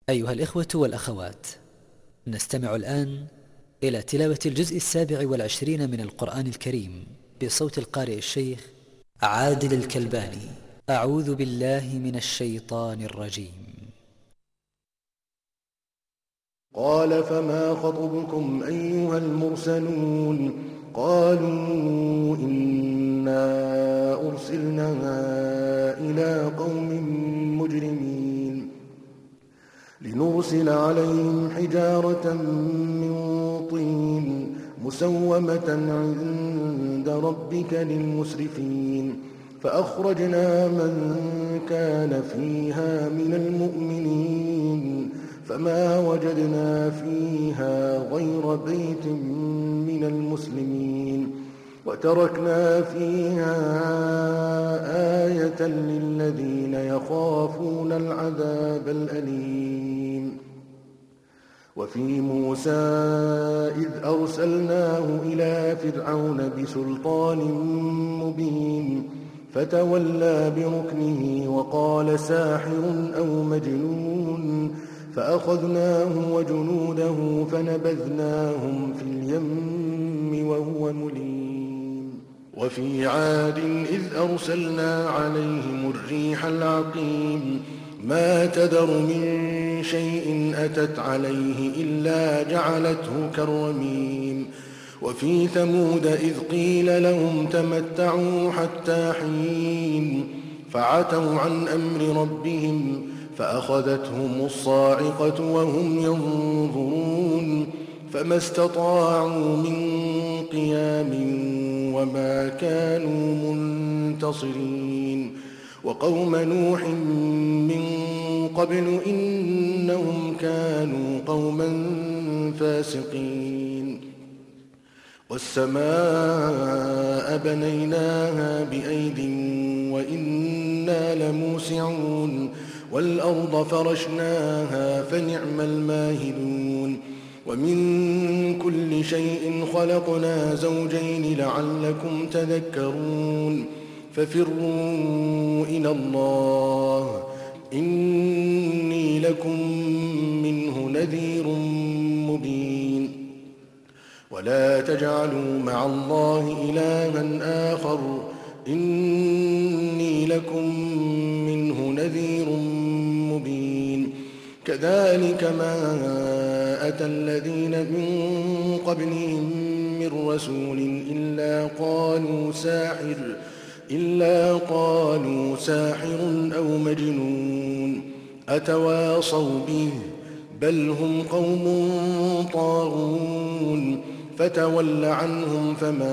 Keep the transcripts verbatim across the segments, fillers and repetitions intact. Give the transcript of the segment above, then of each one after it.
أيها الإخوة والأخوات، نستمع الآن إلى تلاوة الجزء السابع والعشرين من القرآن الكريم بصوت القارئ الشيخ عادل الكلباني. أعوذ بالله من الشيطان الرجيم. قال فما خطبكم أيها المرسلون؟ قالوا إنا أرسلنا إلى قوم مجرمين لنرسل عليهم حجارة من طين مسومة عند ربك للمسرفين فأخرجنا من كان فيها من المؤمنين فما وجدنا فيها غير بيت من المسلمين وتركنا فيها آية للذين يخافون العذاب الأليم. وفي موسى إذ أرسلناه إلى فرعون بسلطان مبين فتولى بركنه وقال ساحر أو مجنون فأخذناه وجنوده فنبذناهم في اليم وهو مليم. وفي عاد إذ أرسلنا عليهم الريح العقيم ما تذر من شيء أتت عليه إلا جعلته كالرميم. وفي ثمود إذ قيل لهم تمتعوا حتى حين فعتوا عن أمر ربهم فأخذتهم الصاعقة وهم ينظرون فما استطاعوا من قيام وما كانوا منتصرين. وقوم نوح من قبل إنهم كانوا قوما فاسقين. والسماء بنيناها بأيد وإنا لموسعون والأرض فرشناها فنعم الماهدون. ومن كل شيء خلقنا زوجين لعلكم تذكرون. ففروا إلى الله إني لكم منه نذير مبين. ولا تجعلوا مع الله إلها آخر إني لكم منه نذير مبين. كذلك ما أتى الذين من قبلهم من رسول إلا قالوا ساحر إلا قالوا ساحر أو مجنون أتواصوا به بل هم قوم طاغون. فتول عنهم فما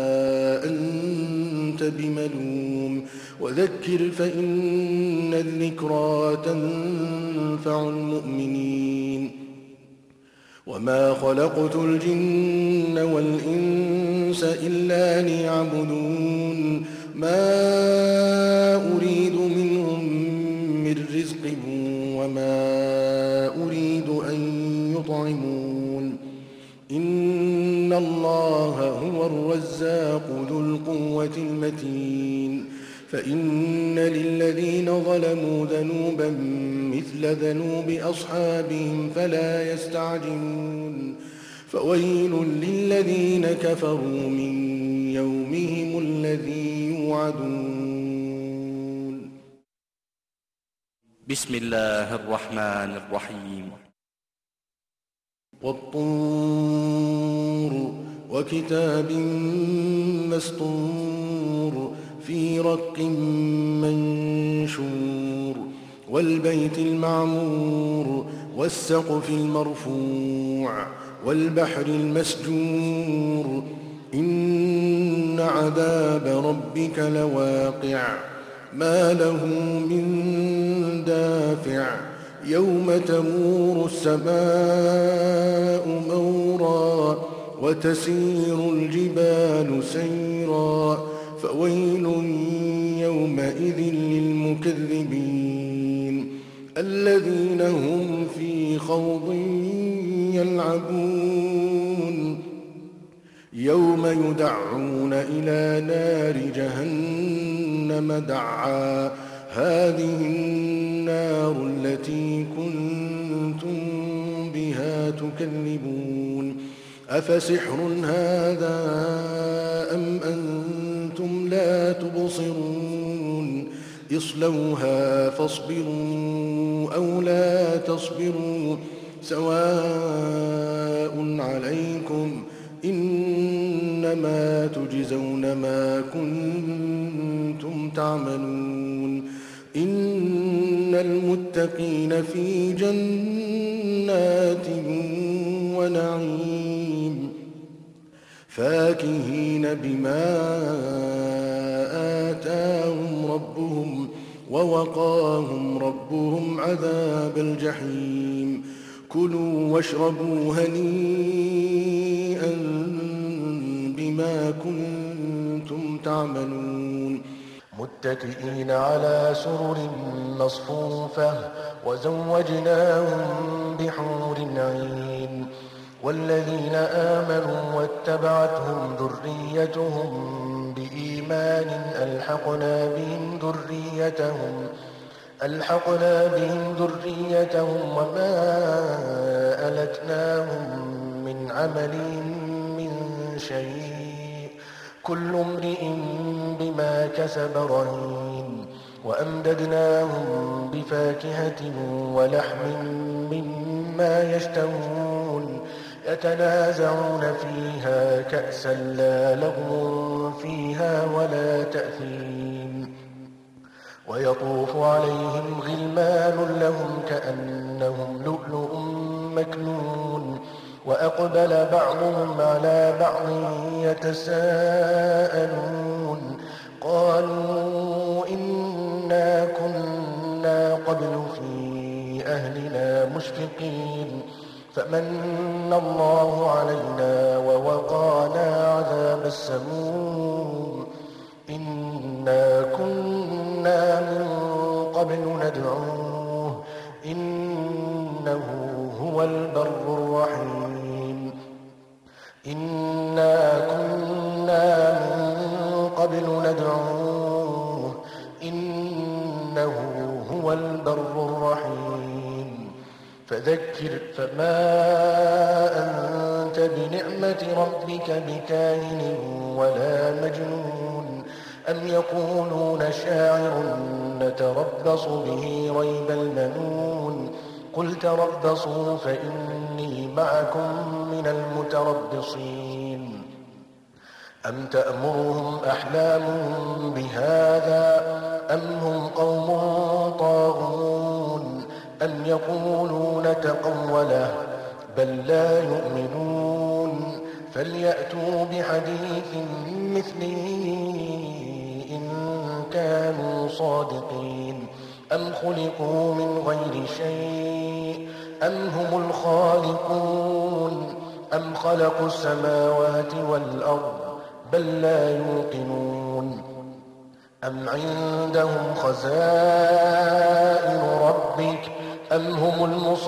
أنت بملوم وذكر فإن الذكرى تنفع المؤمنين. وما خلقت الجن والإنس إلا ليعبدون ما أريد منهم من رزق وما أريد أن يطعمون إن الله هو الرزاق ذو القوة المتين. فإن للذين ظلموا ذنوبا مثل ذنوب أصحابهم فلا يستعجلون. فويل للذين كفروا من يومهم الذي يوعدون. بسم الله الرحمن الرحيم. والطور وكتاب مسطور في رق منشور والبيت المعمور والسقف المرفوع والبحر المسجور إن عذاب ربك لواقع ما له من دافع يوم تمور السماء مورا وتسير الجبال سيرا فويل يومئذ للمكذبين الذين هم في خوض يلعبون يوم يدعون إلى نار جهنم دعا هذه النار التي كنتم كنتم بها تكذبون أفسحر هذا أم أنتم لا تبصرون اصلوها فاصبروا أو لا تصبروا سواء عليكم إنما تجزون ما كنتم تعملون إن المتقين في جنات ونعيم فاكهين بما آتاهم ربهم ووقاهم ربهم عذاب الجحيم كلوا واشربوا هنيئا بما كنتم تعملون متكئين على سرر مصفوفة وزوجناهم بحور عين والذين آمنوا واتبعتهم ذريتهم بإيمان ألحقنا بهم ذريتهم ألحقنا بهم ذريتهم وما ألتناهم من عملهم من شيء كل امرئ بما كسب رهين وأمددناهم بفاكهة ولحم مما يشتهون يتنازعون فيها كأسا لا لغو فيها ولا تأثيم ويطوف عليهم غلمان لهم كأنهم لؤلؤ مكنون وأقبل بعضهم على بعض يتساءلون قالوا إنا كنا قبل في أهلنا مشفقين فمن الله علينا ووقانا عذاب السموم إنا كنا من قبل ندعوه إنه هو البر الرحيم إنا كنا من قبل ندعوه إنه هو البر الرحيم فذكر فما أنت بنعمة ربك بكاهن ولا مجنون أم يقولون شاعر نتربص به ريب المنون قل تربصوا فإني معكم من المتربصين أم تأمرهم أحلامهم بهذا أم هم قوم طاغون أم يقولون تقوله بل لا يؤمنون فليأتوا بحديث مثله إن كانوا صادقين أم خلقوا من غير شيء أم هم الخالقون أم خلقوا السماوات والأرض بل لا يوقنون أم عندهم خزائن ربك أم هم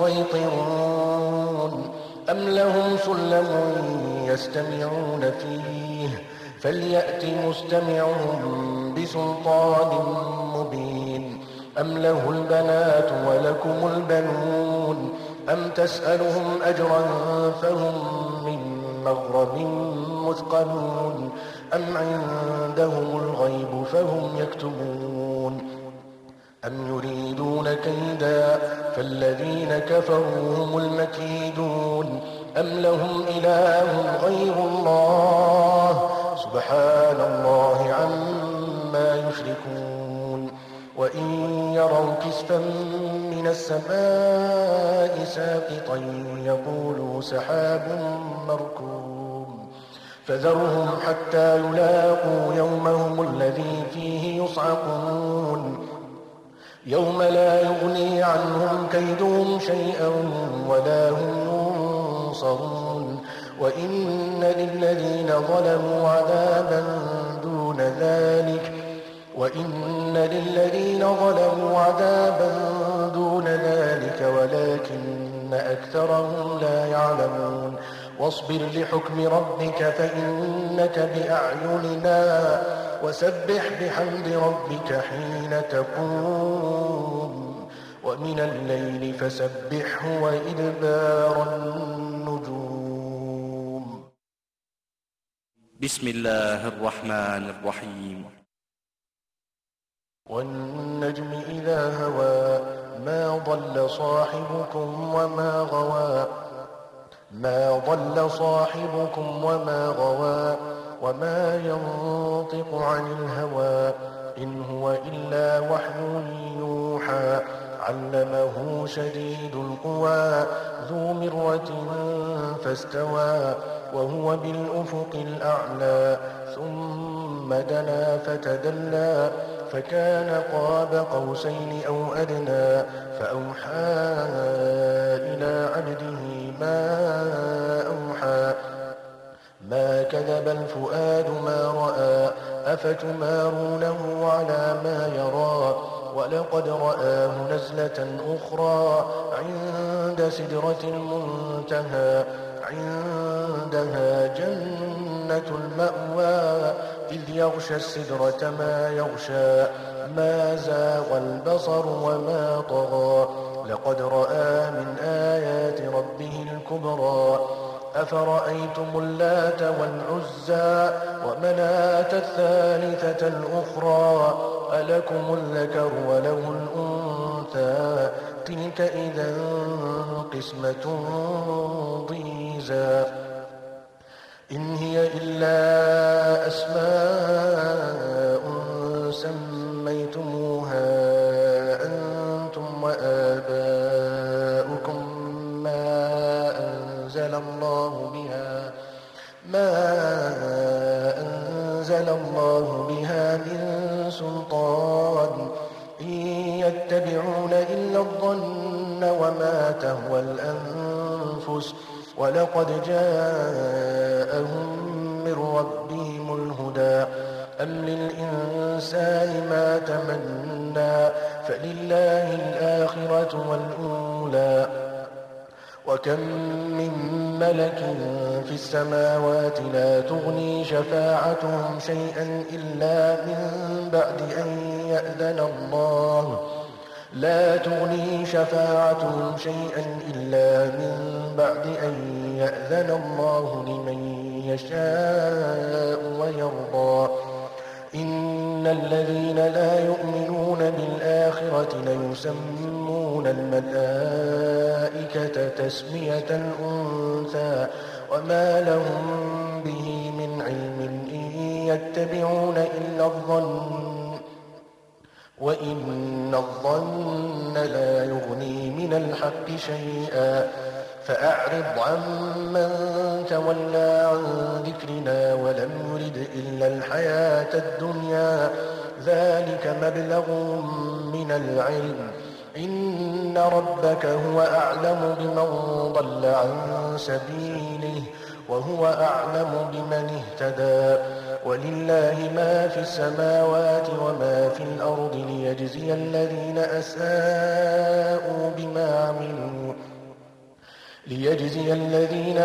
المسيطرون أم لهم سلم يستمعون فيه فليأت مستمعهم بسلطان مبين أم له البنات ولكم البنون أم تسألهم أجرا فهم من مغرم مثقلون أم عندهم الغيب فهم يكتبون أم يريدون كيدا فالذين كفروا هم المكيدون أم لهم إله غير الله سبحان الله عما يشركون وإن يروا كسفا من السماء ساقطا يقولوا سحاب مركوم فذرهم حتى يلاقوا يومهم الذي فيه يصعقون يوم لا يغني عنهم كيدهم شيئا ولا هم ينصرون وإن للذين ظلموا عذابا دون ذلك وإن للذين ظلموا عذابا دون ذلك ولكن أكثرهم لا يعلمون واصبر لحكم ربك فإنك بأعيننا وسبح بحمد ربك حين تقوم ومن الليل فسبحه وإدبار النجوم. بسم الله الرحمن الرحيم. والنجم إذا هوى ما ضل صاحبكم وما غوى ما ضل صاحبكم وما غوى وما ينطق عن الهوى إن هو إلا وحي يوحى علمه شديد القوى ذو مرة فاستوى وهو بالأفق الأعلى ثم دنا فتدلى فكان قاب قوسين أو أدنى فأوحى إلى عبده ما أوحى ما كذب الفؤاد ما رأى أفتمارونه على ما يرى ولقد رآه نزلة أخرى عند سدرة المنتهى عندها جنة المأوى إذ يغشى السدرة ما يغشى ما زاغ البصر وما طغى لقد رأى من آيات ربه الكبرى أفرأيتم اللات والعزى ومناة الثالثة الأخرى ألكم الذكر وله الأنثى تلك إذا قسمة ضيزى إن هي إلا أسماء سميتموها أنتم وآباؤكم ما أنزل الله بها ما أنزل الله بها من سلطان إن يتبعون إلا الظن وما تهوى الأنفس ولقد جاءهم من ربهم الهدى أم للإنسان ما تمنى فلله الآخرة والأولى وكم من ملك في السماوات لا تغني شفاعتهم شيئا إلا من بعد أن يأذن الله لا تغني شفاعتهم شيئا إلا من بعد أن يأذن الله لمن يشاء ويرضى إن الذين لا يؤمنون بالآخرة ليسمون الملائكة تسمية الأنثى وما لهم به من علم إن يتبعون إلا الظن وإن الظن لا يغني من الحق شيئا فأعرض عمن تولى عن ذكرنا ولم يرد إلا الحياة الدنيا ذلك مبلغهم من العلم إن ربك هو أعلم بمن ضل عن سبيله وهو أعلم بمن اهتدى ولله ما في السماوات وما في الأرض ليجزي الذين أساءوا بما عملوا ليجزي الذين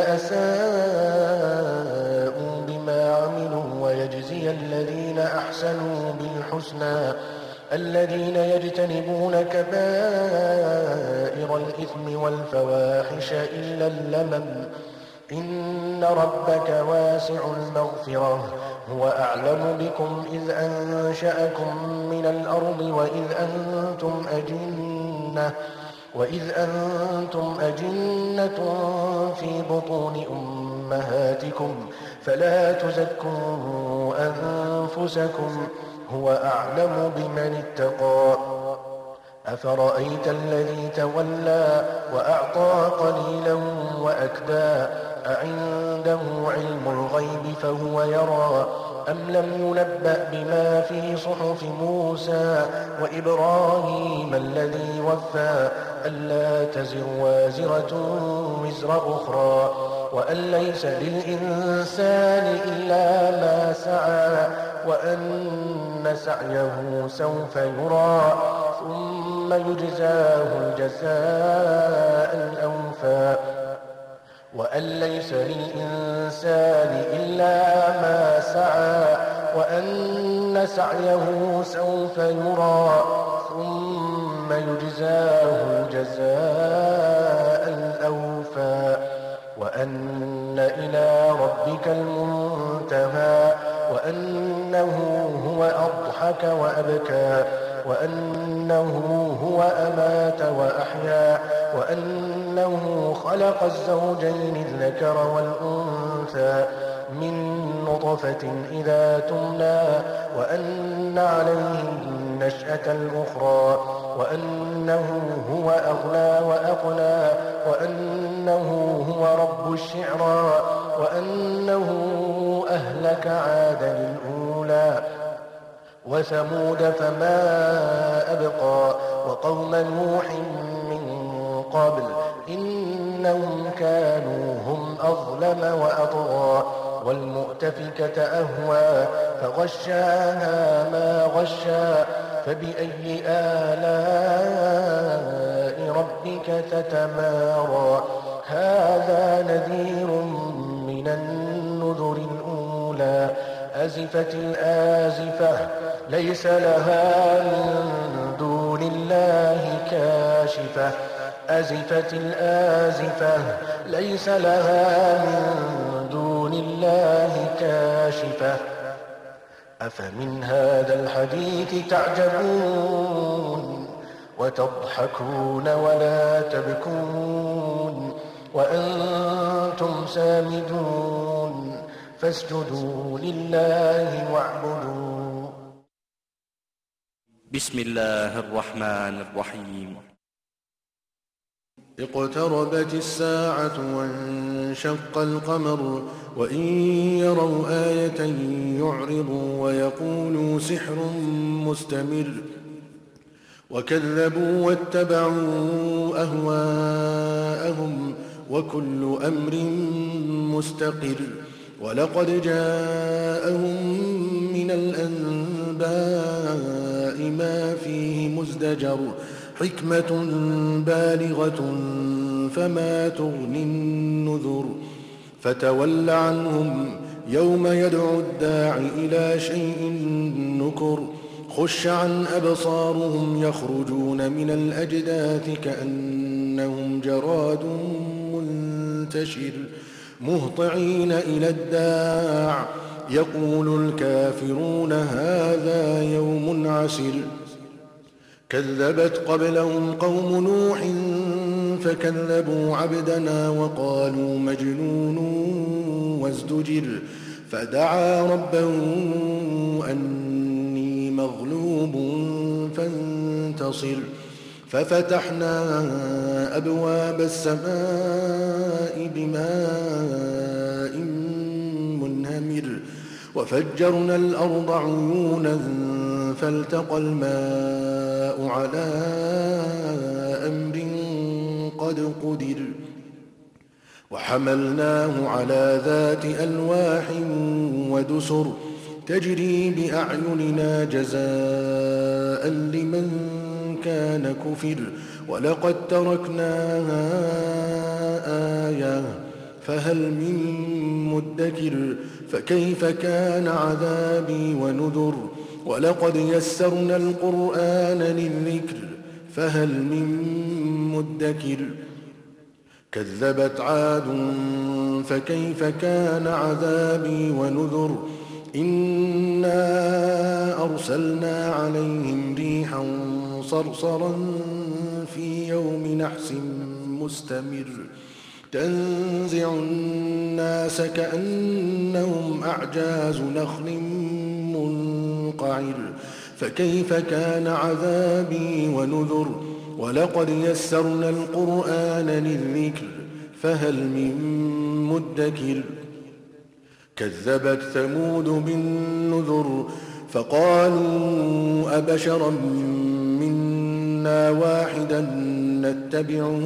أساءوا بما عملوا ويجزي الذين أحسنوا بالحسنى الذين يجتنبون كبائر الإثم والفواحش إلا اللمم إن ربك واسع المغفرة هو أعلم بكم إذ أنشأكم من الأرض وإذ أنتم أجنة وإذ أنتم أجنة في بطون أمهاتكم فلا تزكوا أنفسكم هو أعلم بمن اتقى أفرأيت الذي تولى وأعطى قليلا وأكدى أعنده علم الغيب فهو يرى أم لم ينبأ بما في صحف موسى وإبراهيم الذي وفى ألا تزر وازرة وزر أخرى وأن ليس للإنسان إلا ما سعى وأن سعيه سوف يرى ثم يجزاه الجزاء الأوفى وأن ليس للإنسان إلا ما سعى وأن سعيه سوف يرى ثم ثم يجزاه الجزاء الأوفى وأن إلى ربك المنتهى وأنه هو أضحك وأبكى وأنه هو أمات وأحيا وأنه خلق الزوجين الذكر والأنثى من نطفة إذا تمنى وأن عليه النشأة الأخرى وأنه هو أغنى وأقنى وأنه هو رب الشعرى وأنه أهلك عادا الأولى وثمود فما أبقى وقوم نوح من قبل إنهم كانوا هم أظلم وأطغى والمؤتفكة أهوى فغشاها ما غشا فبأي آلاء ربك تتمارى هذا نذير من النذر الأولى أزفت الآزفة ليس لها من دون الله كاشفة أزفت الآزفة ليس لها من دون الله كاشفة أفمن هذا الحديث تعجبون وتضحكون ولا تبكون وأنتم سامدون فاسجدوا لله واعبدوا. بسم الله الرحمن الرحيم. اقتربت الساعة وانشق القمر وإن يروا آية يعرضوا ويقولوا سحر مستمر وكذبوا واتبعوا أهواءهم وكل أمر مستقر ولقد جاءهم من الأنباء ما فيه مزدجر حكمة بالغة فما تغني النذر فتول عنهم يوم يدعو الداع إلى شيء نكر خش عن أبصارهم يخرجون من الأجداث كأنهم جراد منتشر مهطعين إلى الداع يقول الكافرون هذا يوم عسر كذبت قبلهم قوم نوح فكذبوا عبدنا وقالوا مجنون وازدجر فدعا ربه أني مغلوب فانتصر ففتحنا أبواب السماء بماء منهمر وفجرنا الأرض عيونا فالتقى الماء على أمر قد قدر وحملناه على ذات ألواح ودسر تجري بأعيننا جزاء لمن كان كفر ولقد تركناها آية فهل من مدكر فكيف كان عذابي ونذر ولقد يسرنا القرآن للذكر فهل من مدكر كذبت عاد فكيف كان عذابي ونذر إنا أرسلنا عليهم ريحا صرصرا في يوم نحس مستمر تنزع الناس كأنهم أعجاز نخل منقعر فكيف كان عذابي ونذر ولقد يسرنا القرآن للذكر فهل من مدكر كذبت ثمود بالنذر فقالوا أبشرا منا واحدا نتبعه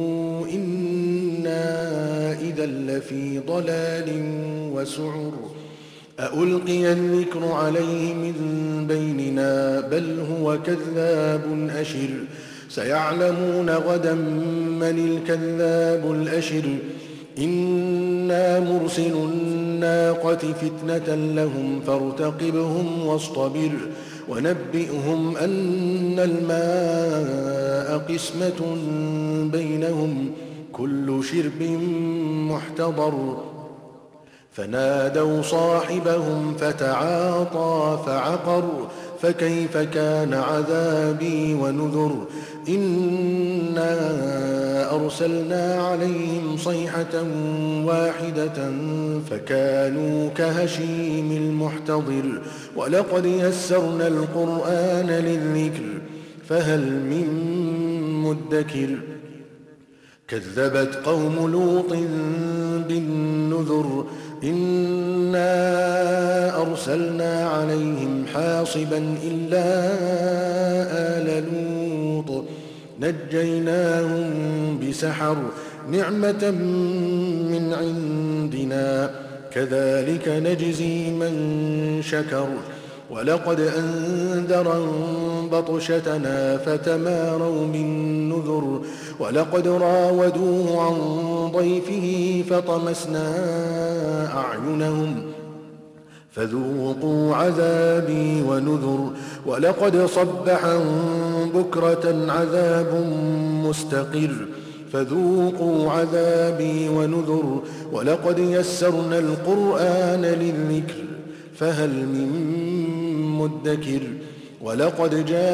إنا إذا لفي ضلال وسعر أألقي الذكر عليه من بيننا بل هو كذاب أشر سيعلمون غدا من الكذاب الأشر إنا مرسل الناقة فتنة لهم فارتقبهم واصطبر ونبئهم أن الماء قسمة بينهم كل شرب محتضر فنادوا صاحبهم فتعاطى فعقر فكيف كان عذابي ونذر إنا أرسلنا عليهم صيحة واحدة فكانوا كهشيم المحتضر ولقد يسرنا القرآن للذكر فهل من مدكر كذبت قوم لوط بالنذر إنا أرسلنا عليهم حاصبا إلا آل لوط نجيناهم بسحر نعمة من عندنا كذلك نجزي من شكر ولقد أنذرهم بطشتنا فتماروا بالنذر ولقد راودوه عن ضيفه فطمسنا أعينهم فذوقوا عذابي ونذر ولقد صبحهم بكرة عذاب مستقر فذوقوا عذابي ونذر ولقد يسرنا القرآن للذكر فهل من مدكر ولقد جاء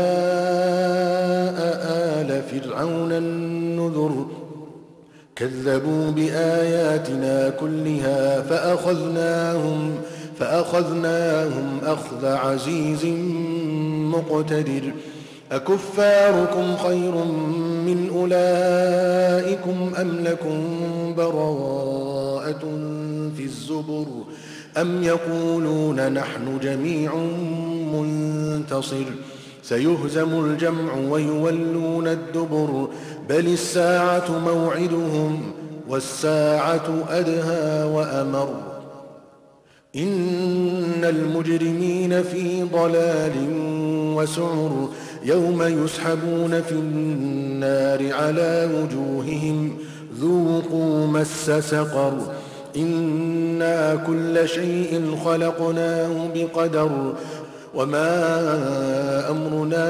آل فرعون النذر كذبوا بآياتنا كلها فأخذناهم فأخذناهم أخذ عزيز مقتدر أكفاركم خير من أولئكم أم لكم براءة في الزبر أم يقولون نحن جميع منتصر سيهزم الجمع ويولون الدبر بل الساعة موعدهم والساعة أدهى وأمر إن المجرمين في ضلال وسعر يوم يسحبون في النار على وجوههم ذوقوا مس سقر إنا كل شيء خلقناه بقدر وما أمرنا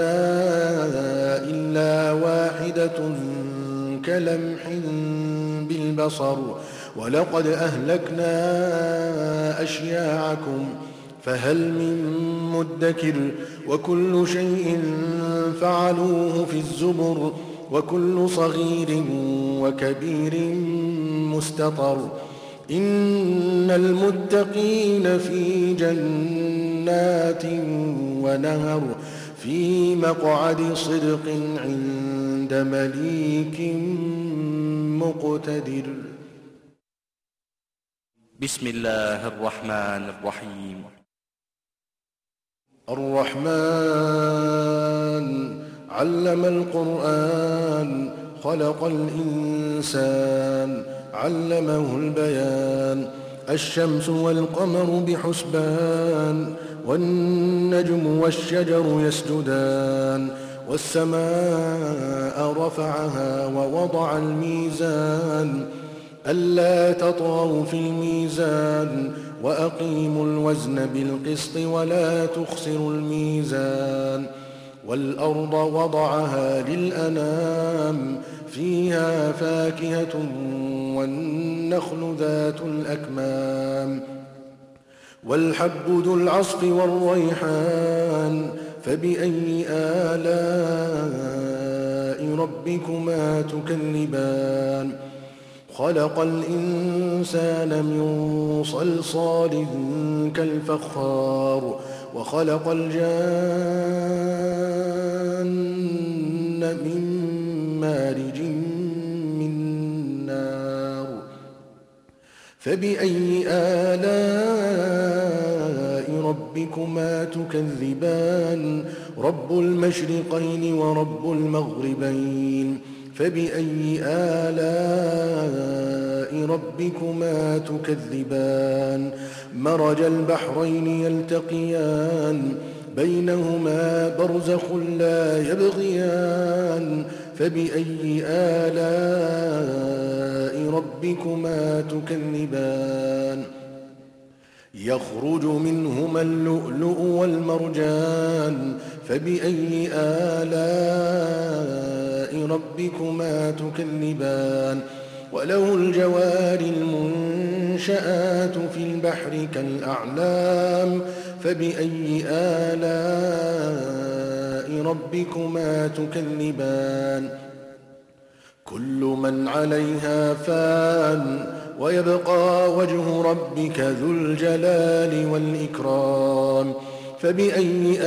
إلا واحدة كلمح بالبصر ولقد أهلكنا أشياعكم فهل من مدكر وكل شيء فعلوه في الزبر وكل صغير وكبير مستطر إن المتقين في جنات ونهر في مقعد صدق عند مليك مقتدر. بسم الله الرحمن الرحيم. الرحمن علم القرآن خلق الإنسان علمه البيان الشمس والقمر بحسبان والنجم والشجر يسجدان والسماء رفعها ووضع الميزان ألا تطغوا في الميزان وأقيموا الوزن بالقسط ولا تخسروا الميزان والأرض وضعها للأنام فيها فاكهة والنخل ذات الأكمام والحب ذو العصف والريحان فبأي آلاء ربكما تكذبان خلق الإنسان من صلصال كالفخار وخلق الجان من مارج من نار فبأي آلاء ربكما تكذبان رب المشرقين ورب المغربين فبأي آلاء ربكما تكذبان مرج البحرين يلتقيان بينهما برزخ لا يبغيان فبأي آلاء ربكما تكذبان يخرج منهما اللؤلؤ والمرجان فبأي آلاء ربكما تكذبان وله الجوار المنشآت في البحر كالأعلام فبأي آلاء ربكما تكذبان كل من عليها فان ويبقى وجه ربك ذو الجلال والإكرام فبأي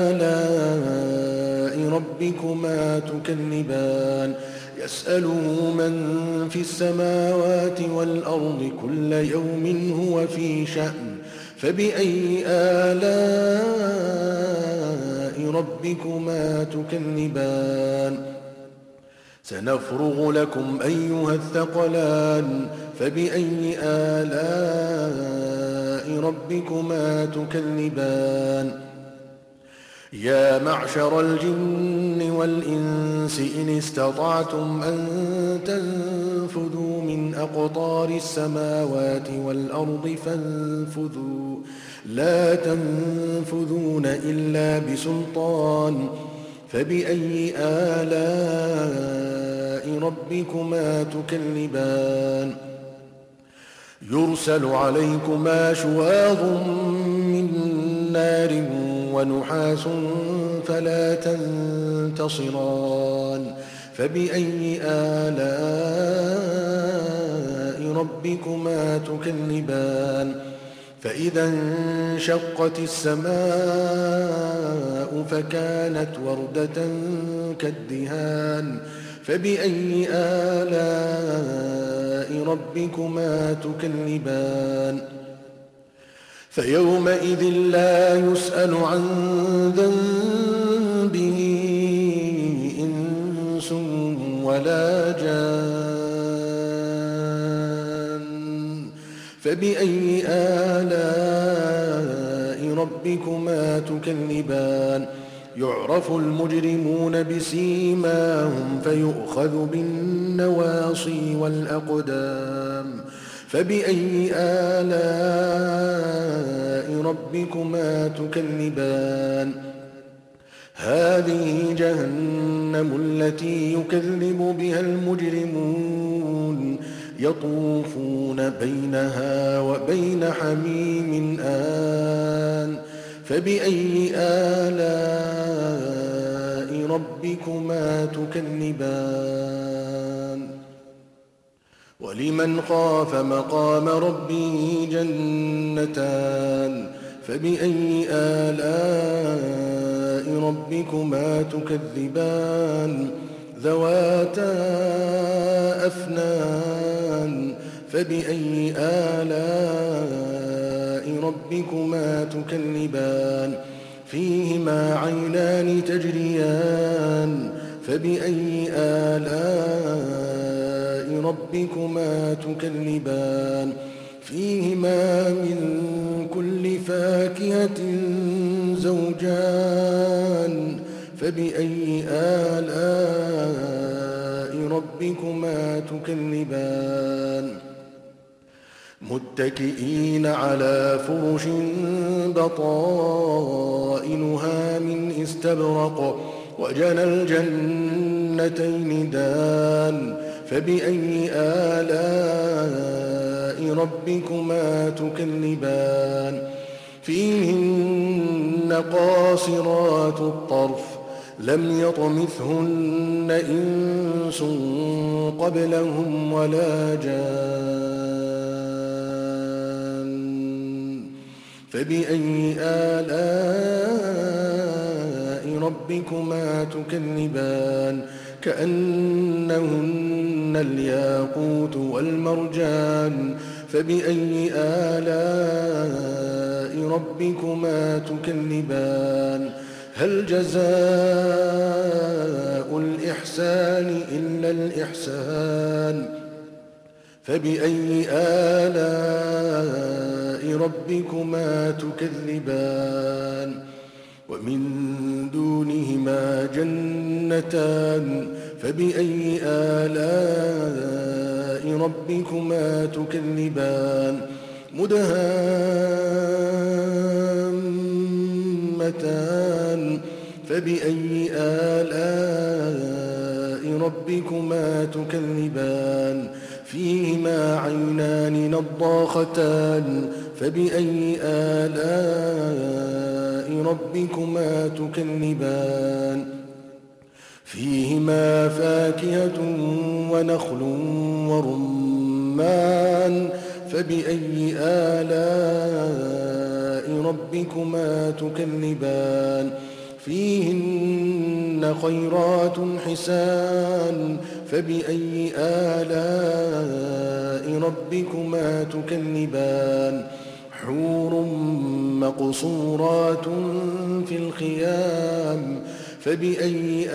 آلاء ربكما تكذبان يسأله من في السماوات والأرض كل يوم هو في شأن فبأي آلاء ربكما تكذبان سنفرغ لكم أيها الثقلان فبأي آلاء ربكما تكذبان يا معشر الجن والإنس إن استطعتم أن تنفذوا من أقطار السماوات والأرض فانفذوا لا تنفذون إلا بسلطان فبأي آلاء ربكما تكذبان يرسل عليكما شواظ من نار ونحاس فلا تنتصران فبأي آلاء ربكما تكذبان فإذا انشقت السماء فكانت وردة كالدهان فبأي آلاء ربكما تكذبان فيومئذ لا يسأل عن ذنبه إنس ولا جان فبأي آلاء ربكما تكذبان يعرف المجرمون بسيماهم فيؤخذ بالنواصي والأقدام فبأي آلاء ربكما تكذبان هذه جهنم التي يكذب بها المجرمون يطوفون بينها وبين حميم آن فبأي آلاء ربكما تكذبان ولمن خاف مقام ربه جنتان فبأي آلاء ربكما تكذبان ذواتا أفنان فبأي آلاء ربكما تكذبان فيهما عينان تجريان فبأي آلاء ربكما تكذبان فيهما من كل فاكهة زوجان فبأي آلاء ربكما تكذبان متكئين على فرش بطائنها من استبرق وجنى الجنتين دان فبأي آلاء ربكما تكذبان فيهن قاصرات الطرف لم يطمثهن إنس قبلهم ولا جان فبأي آلاء ربكما تكذبان كأنهن الياقوت والمرجان فبأي آلاء ربكما تكذبان هل جزاء الإحسان إلا الإحسان فبأي آلاء ربكما تكذبان ومن دونهما جنتان فبأي آلاء ربكما تكذبان مدهامتان فبأي آلاء ربكما تكذبان فيهما عينان نضاختان فبأي آلاء ربكما تكذبان فيهما فاكهة ونخل ورمان فبأي آلاء ربكما تكذبان فيهن خيرات حسان فبأي آلاء ربكما تكذبان حور مقصورات في الخيام فبأي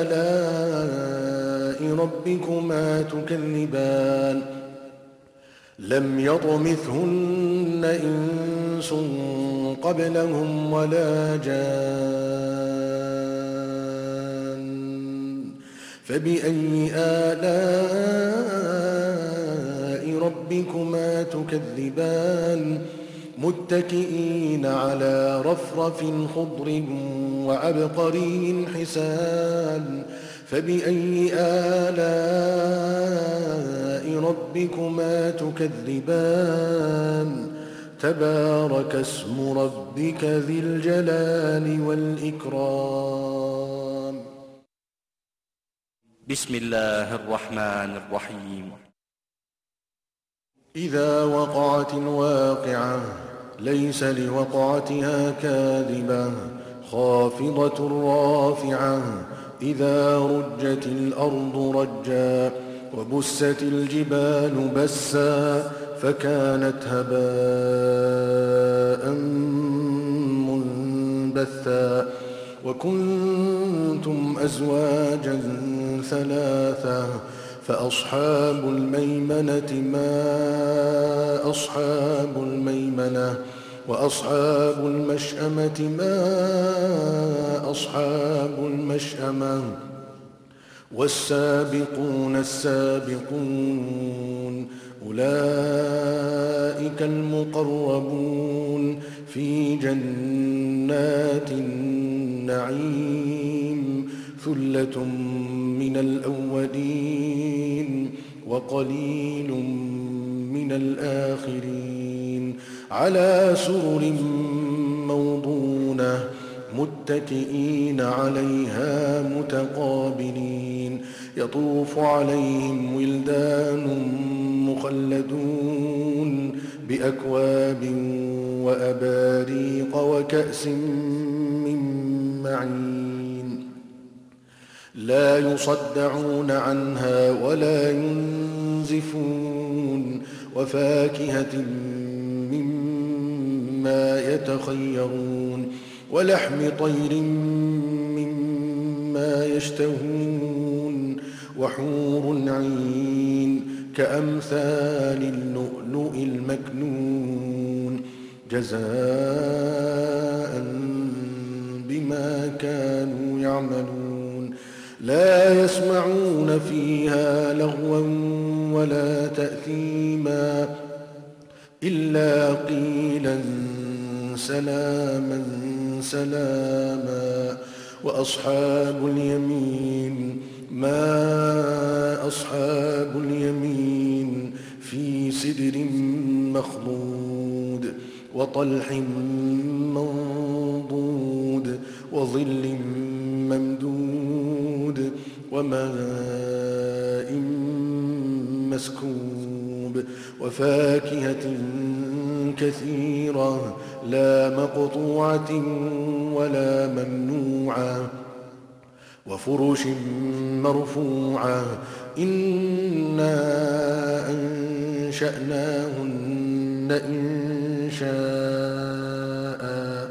آلاء ربكما تكذبان لم يطمثهن إنس قبلهم ولا جان فبأي آلاء ربكما تكذبان متكئين على رفرف خضر وعبقري حسان فبأي آلاء ربكما تكذبان تبارك اسم ربك ذي الجلال والإكرام. بسم الله الرحمن الرحيم. إذا وقعت الواقعة ليس لوقعتها كاذبة خافضة رافعة إذا رجت الأرض رجا وبست الجبال بسا فكانت هباء منبثا وكنتم أزواجا ثلاثة فأصحاب الميمنة ما أصحاب الميمنة وأصحاب المشأمة ما أصحاب المشأمة والسابقون السابقون أولئك المقربون في جنات النعيم ثلة من الأولين وقليل من الآخرين على سرر موضونة متكئين عليها متقابلين يطوف عليهم ولدان مخلدون بأكواب وأباريق وكأس من معين لا يصدعون عنها ولا ينزفون وفاكهة مما يتخيرون ولحم طير مما يشتهون وحور عين كأمثال اللؤلؤ المكنون جزاء بما كانوا يعملون لا يسمعون فيها لغوا ولا تأثيما إلا قيلا سلاما سلاما وأصحاب اليمين ما أصحاب اليمين في سدر مخضود وطلح منضود وظل ممدود وماء مسكوب وفاكهة كثيرة لا مقطوعة ولا ممنوعة وفرش مرفوعة إنا أنشأناهن إنشاء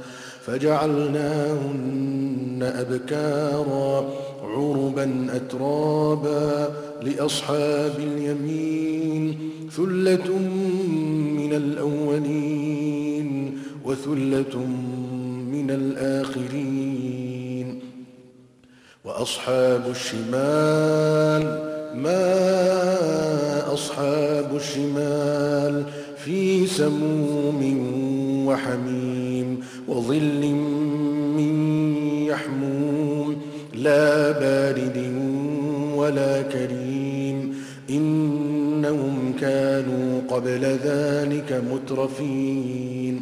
فجعلناهن أبكارا عربا أترابا لأصحاب اليمين ثلة من الأولين وثلة من الآخرين وأصحاب الشمال ما أصحاب الشمال في سموم وحميم وظل من يحموم لا بارد ولا كريم إنهم كانوا قبل ذلك مترفين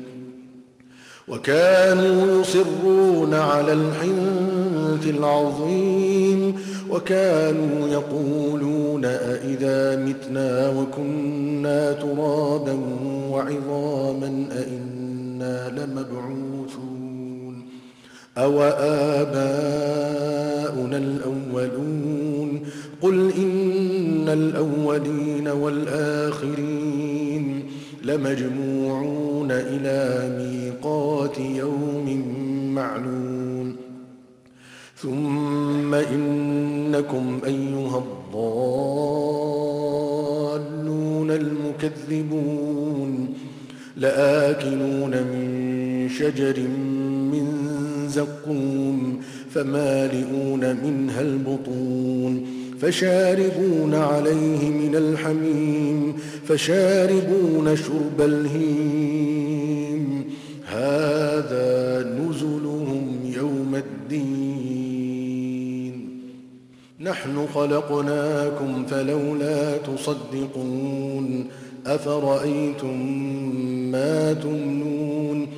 وكانوا يصرون على الحنث العظيم وكانوا يقولون أئذا متنا وكنا ترابا وعظاما أئنا لمبعوثون أو آباؤنا الأولون قل إن الأولين والآخرين لمجموعون إلى ميقات يوم معلوم ثم إنكم أيها الضالون المكذبون لآكلون من شجر من زقوم فمالئون منها البطون فشاربون عليه من الحميم فشاربون شرب الهيم هذا نزلهم يوم الدين نحن خلقناكم فلولا تصدقون أفرأيتم ما تمنون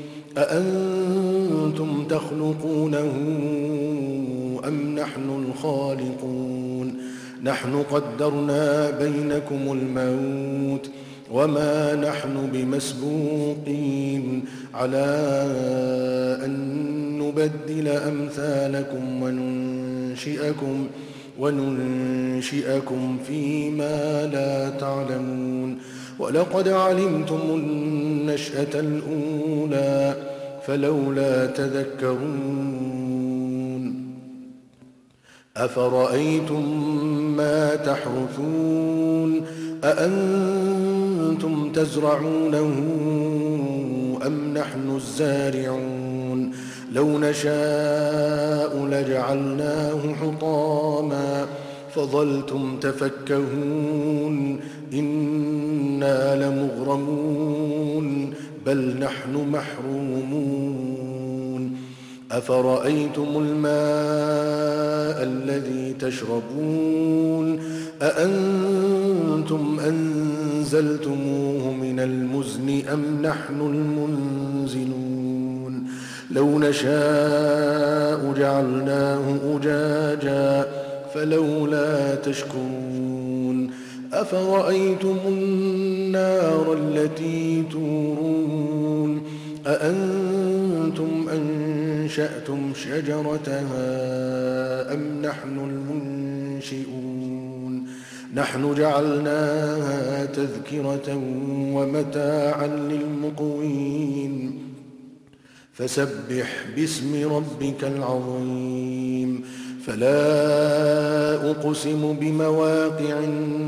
أأنتم تخلقونه أم نحن الخالقون نحن قدرنا بينكم الموت وما نحن بمسبوقين على أن نبدل أمثالكم وننشئكم وننشئكم فيما لا تعلمون ولقد علمتم النشأة الأولى فلولا تذكرون أفرأيتم ما تحرثون أأنتم تزرعونه أم نحن الزارعون لو نشاء لجعلناه حطاما فظلتم تفكهون إنا لمغرمون بل نحن محرومون أفرأيتم الماء الذي تشربون أأنتم أنزلتموه من المزن أم نحن المنزلون لو نشاء جعلناه أجاجا فلولا تشكرون أفرأيتم النار التي تورون أأنتم أنشأتم شجرتها أم نحن المنشئون نحن جعلناها تذكرة ومتاعا للمقوين فسبح باسم ربك العظيم فلا أقسم بمواقع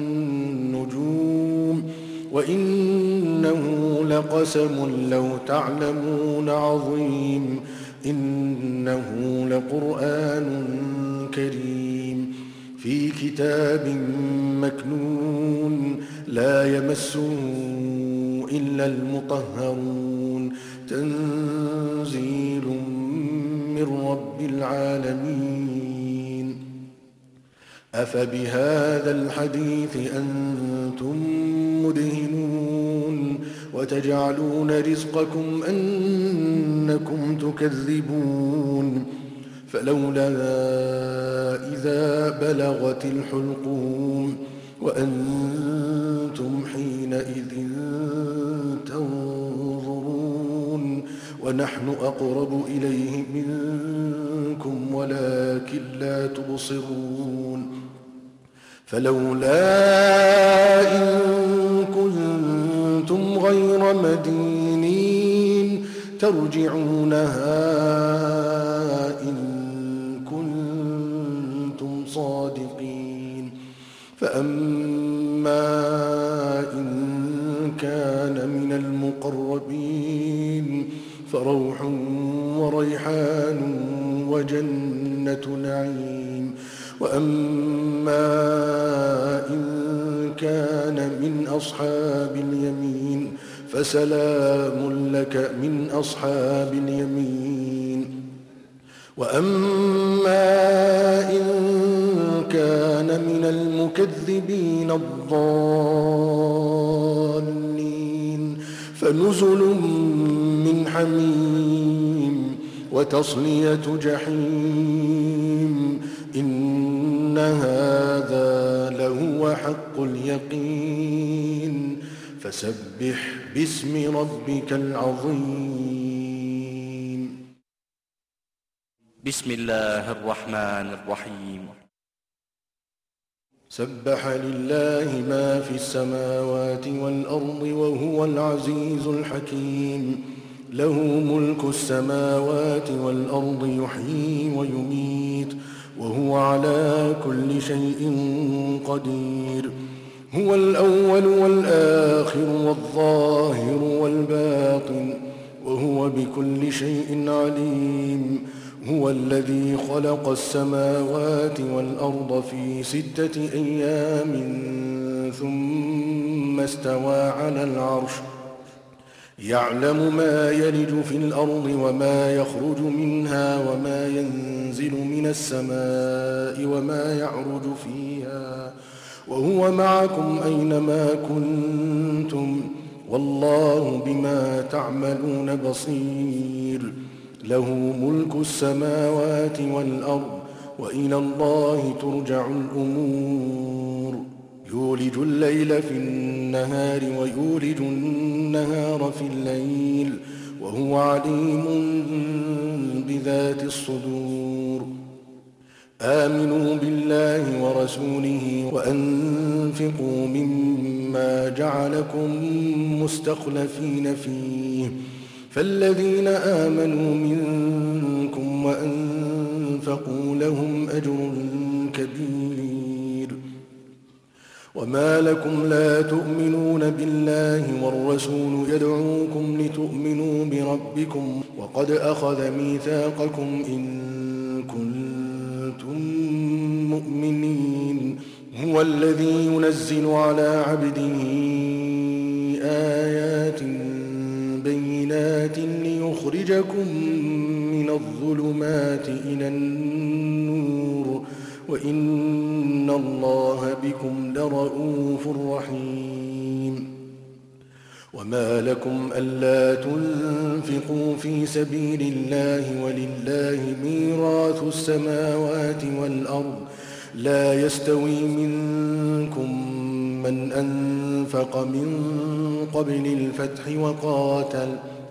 النجوم وإنه لقسم لو تعلمون عظيم إنه لقرآن كريم في كتاب مكنون لا يمسه إلا المطهرون تنزيل من رب العالمين أفبهذا الحديث أنتم مدهنون وتجعلون رزقكم أنكم تكذبون فلولا إذا بلغت الحلقوم وأنتم حينئذ تنظرون ونحن أقرب إليه منكم ولكن لا تبصرون فلولا إن كنتم غير مدينين ترجعونها إن كنتم صادقين فأما إن كان من المقربين فروح وريحان وجنة نعيم وأما أصحاب اليمين فسلام لك من أصحاب اليمين. وأما إن كان من المكذبين الضالين فنزل من حميم وتصلية جحيم إن هذا لهو حق اليقين فسبح باسم ربك العظيم. بسم الله الرحمن الرحيم. سبح لله ما في السماوات والأرض وهو العزيز الحكيم. له ملك السماوات والأرض يحيي ويميت وهو على كل شيء قدير. هو الأول والآخر والظاهر والباطن وهو بكل شيء عليم. هو الذي خلق السماوات والأرض في ستة أيام ثم استوى على العرش يعلم ما يلج في الأرض وما يخرج منها وما ينزل من السماء وما يعرج فيها وهو معكم أينما كنتم والله بما تعملون بصير. له ملك السماوات والأرض وإلى الله ترجع الأمور. يولج الليل في النهار ويولج النهار في الليل وهو عليم بذات الصدور. آمنوا بالله ورسوله وأنفقوا مما جعلكم مستخلفين فيه فالذين آمنوا منكم وأنفقوا لهم أجر كبير. وما لكم لا تؤمنون بالله والرسول يدعوكم لتؤمنوا بربكم وقد أخذ ميثاقكم إن كنتم مؤمنين. هو الذي ينزل على عبده آيات بينات ليخرجكم من الظلمات إلى النور وإن الله بكم لرءوف رحيم. وما لكم ألا تنفقوا في سبيل الله ولله ميراث السماوات والأرض لا يستوي منكم من أنفق من قبل الفتح وقاتل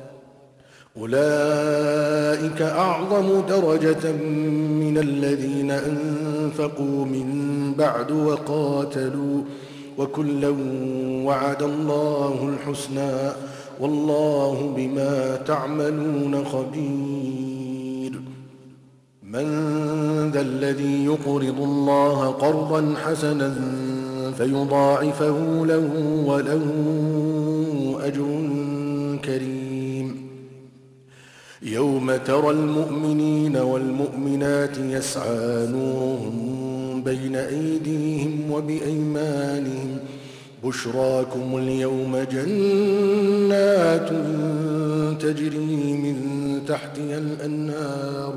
أولئك أعظم درجة من الذين أنفقوا من بعد وقاتلوا وكلا وعد الله الحسنى والله بما تعملون خبير. من ذا الذي يقرض الله قرضا حسنا فيضاعفه له وله أجر كريم. يوم ترى المؤمنين والمؤمنات يسعى نورهم بين أيديهم وبأيمانهم بشراكم اليوم جنات تجري من تحتها الأنهار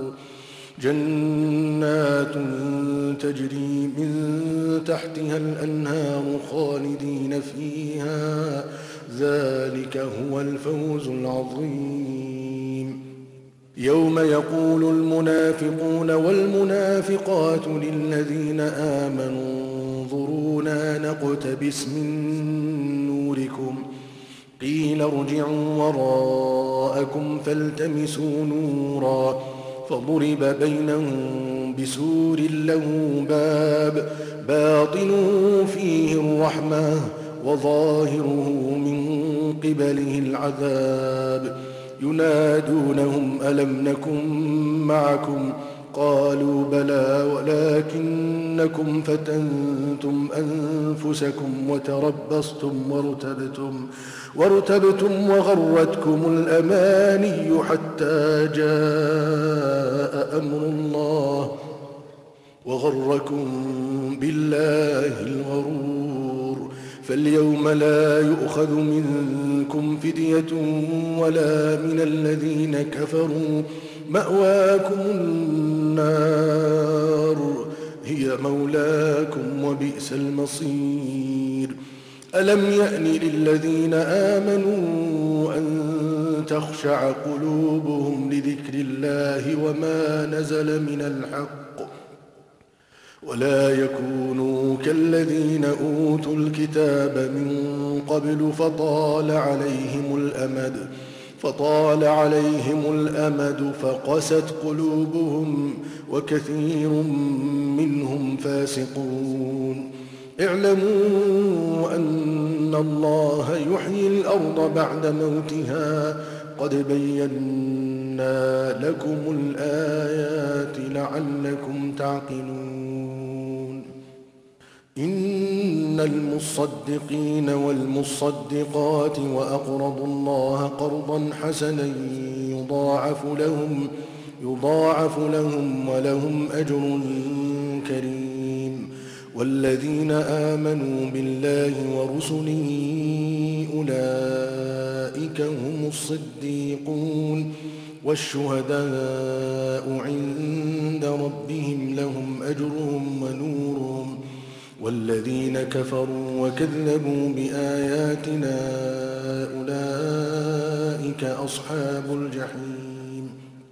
جنات تجري من تحتها الأنهار خالدين فيها ذلك هو الفوز العظيم. يوم يقول المنافقون والمنافقات للذين آمنوا انظرونا نقتبس من نوركم قيل ارجعوا وراءكم فالتمسوا نورا فضرب بينهم بسور له باب باطنه فيه الرحمة وظاهره من قبله العذاب ينادونهم ألم نكن معكم قالوا بلى ولكنكم فتنتم أنفسكم وتربصتم وارتبتم وارتبتم وغرتكم الأماني حتى جاء أمر الله وغركم بالله الغرور فاليوم لا يؤخذ منكم فدية ولا من الذين كفروا، مأواكم النار هي مولاكم وبئس المصير. ألم يأن للذين آمنوا أن تخشع قلوبهم لذكر الله وما نزل من الحق ولا يكونوا كالذين أوتوا الكتاب من قبل فطال عليهم الأمد فطال عليهم الأمد فقست قلوبهم وكثير منهم فاسقون. اعلموا أن الله يحيي الأرض بعد موتها قد بينا لكم الآيات لعلكم تعقلون. إن المصدقين والمصدقات وأقرضوا الله قرضا حسنا يضاعف لهم يضاعف لهم ولهم أجر كريم. والذين آمنوا بالله ورسله أولئك هم الصديقون والشهداء عند ربهم لهم أجرهم ونورهم. والذين كفروا وكذبوا بآياتنا أولئك أصحاب الجحيم.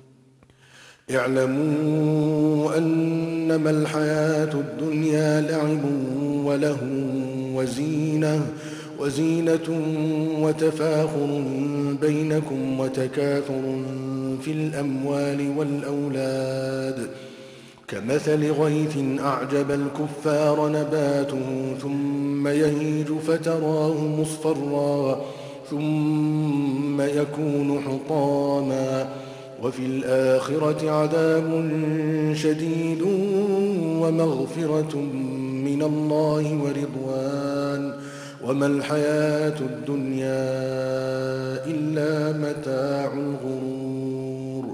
اعلموا أنما الحياة الدنيا لعب وله وزينة وزينة وتفاخر بينكم وتكاثر في الأموال والأولاد كمثل غيث أعجب الكفار نباته ثم يهيج فتراه مصفرا ثم يكون حطاما وفي الآخرة عذاب شديد ومغفرة من الله ورضوان وما الحياة الدنيا إلا متاع الغرور.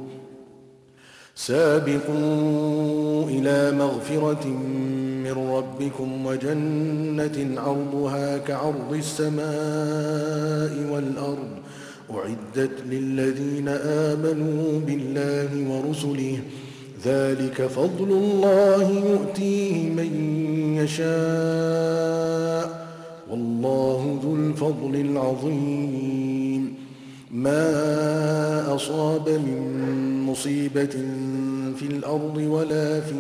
سابقوا إلى مغفرة من ربكم وجنة عرضها كعرض السماء والأرض أعدت للذين آمنوا بالله ورسله ذلك فضل الله يؤتيه من يشاء والله ذو الفضل العظيم. ما أصاب من مصيبة في الأرض ولا في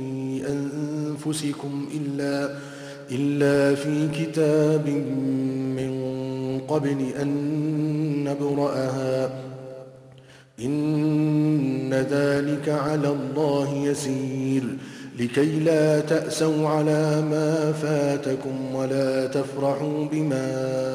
أنفسكم إلا, إلا في كتاب من قبل أن نبرأها إن ذلك على الله يسير. لكي لا تأسوا على ما فاتكم ولا تفرحوا بما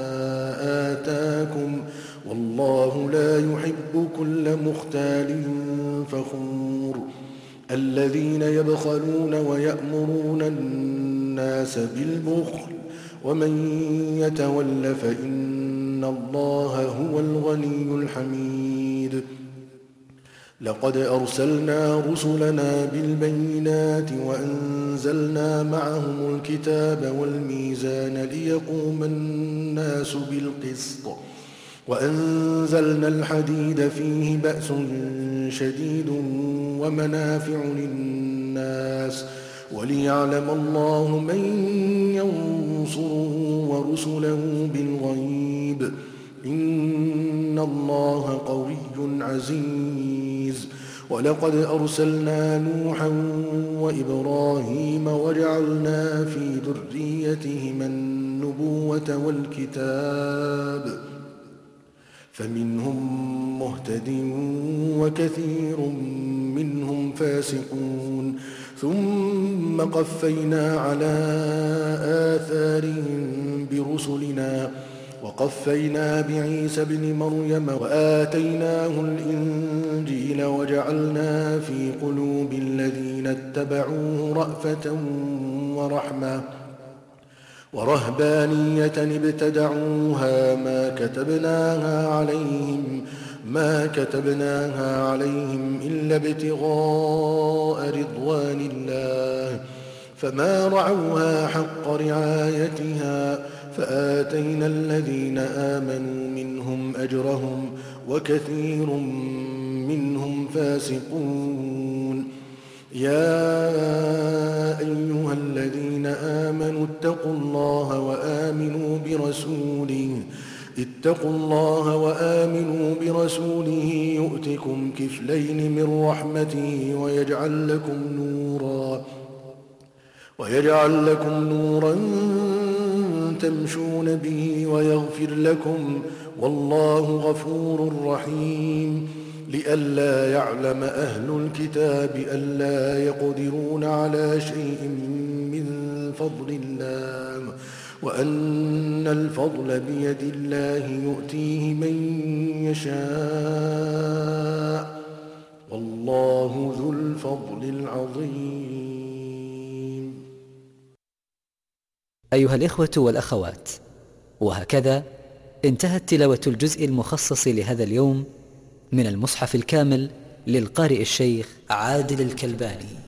آتاكم والله لا يحب كل مختال فخور. الذين يبخلون ويأمرون الناس بالبخل ومن يتول فإن الله هو الغني الحميد. لقد أرسلنا رسلنا بالبينات وأنزلنا معهم الكتاب والميزان ليقوم الناس بالقسط وأنزلنا الحديد فيه بأس شديد ومنافع للناس وليعلم الله من ينصره ورسله بالغيب إن الله قوي عزيز. ولقد أرسلنا نوحا وإبراهيم وجعلنا في ذريتهما النبوة والكتاب فمنهم مهتد وكثير منهم فاسقون. ثم قفينا على آثارهم برسلنا وقفينا بعيسى ابن مريم وآتيناه الإنجيل وجعلنا في قلوب الذين اتبعوه رأفة ورحمة ورهبانية ابتدعوها ما كتبناها عليهم ما كتبناها عليهم إلا ابتغاء رضوان الله فما رعوها حق رعايتها فآتينا الذين آمنوا منهم أجرهم وكثير منهم فاسقون. يا أيها الذين آمنوا اتقوا الله وآمنوا برسوله اتقوا الله وآمنوا برسوله يؤتكم كفلين من رحمته ويجعل لكم نورا ويجعل لكم نورا تمشون به ويغفر لكم والله غفور رحيم. لئلا يعلم أهل الكتاب ألا يقدرون على شيء من فضل الله وأن الفضل بيد الله يؤتيه من يشاء والله ذو الفضل العظيم. أيها الإخوة والأخوات، وهكذا انتهت تلاوة الجزء المخصص لهذا اليوم من المصحف الكامل للقارئ الشيخ عادل الكلباني.